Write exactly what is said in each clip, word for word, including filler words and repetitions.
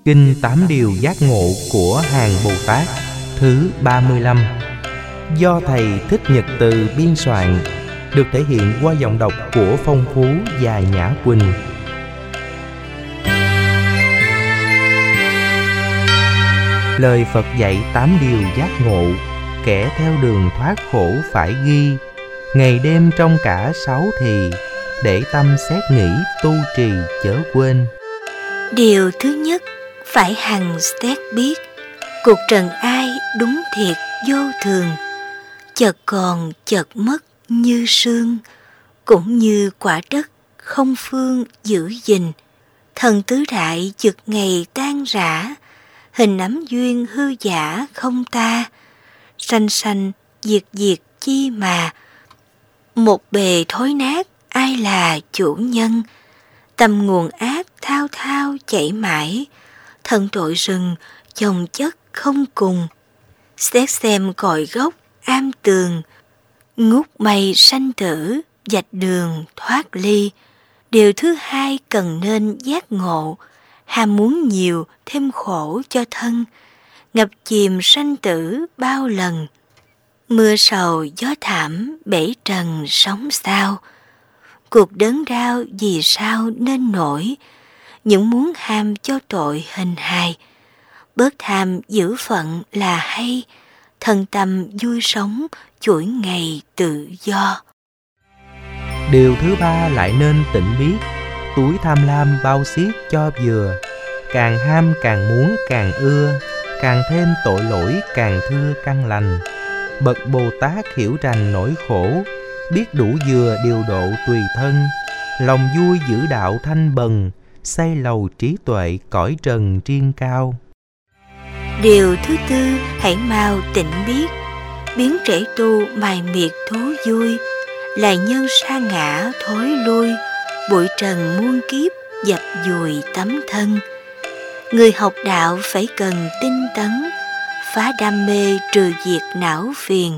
Kinh Tám Điều Giác Ngộ của Hàng Bồ Tát thứ ba mươi lăm, do Thầy Thích Nhật Từ biên soạn, được thể hiện qua giọng đọc của Phong Phú và Nhã Quỳnh. Lời Phật dạy tám điều giác ngộ, kẻ theo đường thoát khổ phải ghi, ngày đêm trong cả sáu thì, để tâm xét nghĩ tu trì chớ quên. Điều thứ nhất, phải hằng xét biết, cuộc trần ai đúng thiệt vô thường, chợt còn chợt mất như sương, cũng như quả đất không phương giữ gìn. Thần tứ đại chực ngày tan rã, hình ấm duyên hư giả không ta, sanh sanh diệt diệt chi mà, một bề thối nát ai là chủ nhân. Tâm nguồn ác thao thao chảy mãi, thân tội rừng chồng chất không cùng. Xét xem cội gốc am tường, ngút mây sanh tử dạch đường thoát ly. Điều thứ hai cần nên giác ngộ, ham muốn nhiều thêm khổ cho thân, ngập chìm sanh tử bao lần. Mưa sầu gió thảm bể trần sống sao, cuộc đớn đau vì sao nên nổi. Những muốn ham cho tội hình hài, bớt tham giữ phận là hay, thân tâm vui sống chuỗi ngày tự do. Điều thứ ba lại nên tịnh biết, túi tham lam bao xiết cho vừa, càng ham càng muốn càng ưa, càng thêm tội lỗi càng thưa căn lành. Bậc Bồ Tát hiểu rành nỗi khổ, biết đủ vừa điều độ tùy thân, lòng vui giữ đạo thanh bần, xây lầu trí tuệ cõi trần riêng cao. Điều thứ tư, hãy mau tịnh biết, biến trễ tu mài miệt thú vui, là nhân sa ngã thối lui, bụi trần muôn kiếp dập dùi tấm thân. Người học đạo phải cần tinh tấn, phá đam mê trừ diệt não phiền,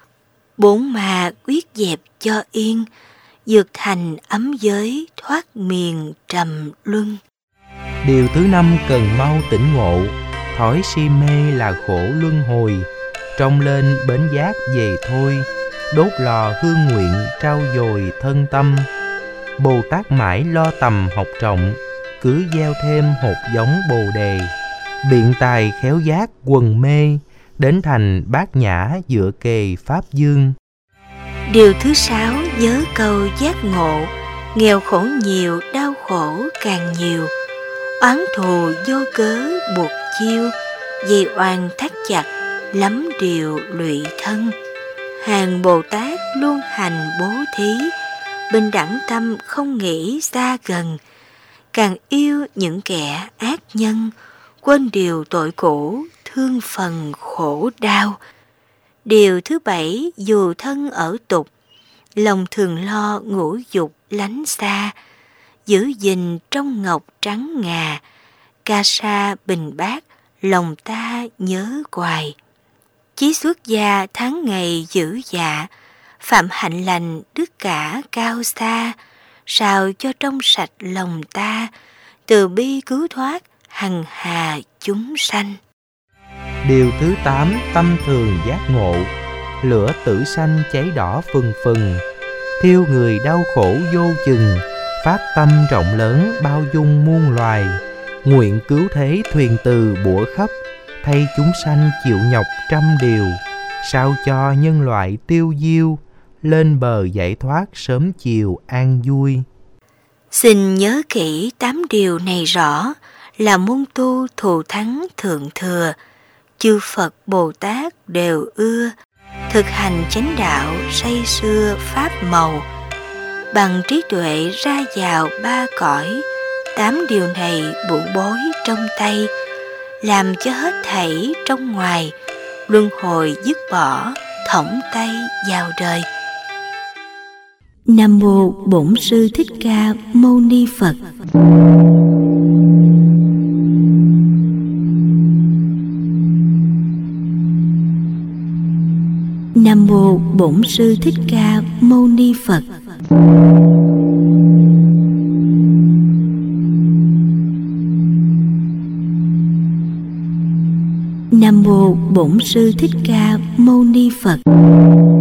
bốn mà quyết dẹp cho yên, dược thành ấm giới thoát miền trầm luân. Điều thứ năm cần mau tỉnh ngộ, thói si mê là khổ luân hồi, trông lên bến giác về thôi, đốt lò hương nguyện trao dồi thân tâm. Bồ Tát mãi lo tầm học trọng, cứ gieo thêm hột giống bồ đề, biện tài khéo giác quần mê, đến thành bát nhã dựa kề pháp dương. Điều thứ sáu, nhớ câu giác ngộ, nghèo khổ nhiều đau khổ càng nhiều, oán thù vô cớ buộc chiêu, dây oan thắt chặt lắm điều lụy thân. Hàng Bồ Tát luôn hành bố thí, bình đẳng tâm không nghĩ xa gần, càng yêu những kẻ ác nhân, quên điều tội cũ thương phần khổ đau. Điều thứ bảy, dù thân ở tục, lòng thường lo ngũ dục lánh xa, giữ gìn trong ngọc trắng ngà, ca sa bình bát lòng ta nhớ hoài. Chí xuất gia tháng ngày giữ dạ, phạm hạnh lành đức cả cao xa, sao cho trong sạch lòng ta, từ bi cứu thoát hằng hà chúng sanh. Điều thứ tám, tâm thường giác ngộ, lửa tử sanh cháy đỏ phừng phừng, thiêu người đau khổ vô chừng, phát tâm rộng lớn bao dung muôn loài, nguyện cứu thế thuyền từ bủa khắp, thay chúng sanh chịu nhọc trăm điều, sao cho nhân loại tiêu diêu, lên bờ giải thoát sớm chiều an vui. Xin nhớ kỹ tám điều này rõ, là môn tu thù thắng thượng thừa, chư Phật Bồ Tát đều ưa, thực hành chánh đạo say xưa pháp màu, bằng trí tuệ ra vào ba cõi. Tám điều này bụ bối trong tay, làm cho hết thảy trong ngoài, luân hồi dứt bỏ, thõng tay vào đời. Nam mô Bổn Sư Thích Ca Mâu Ni Phật. Nam mô Bổn Sư Thích Ca Mâu Ni Phật. Nam mô Bổn Sư Thích Ca Mâu Ni Phật.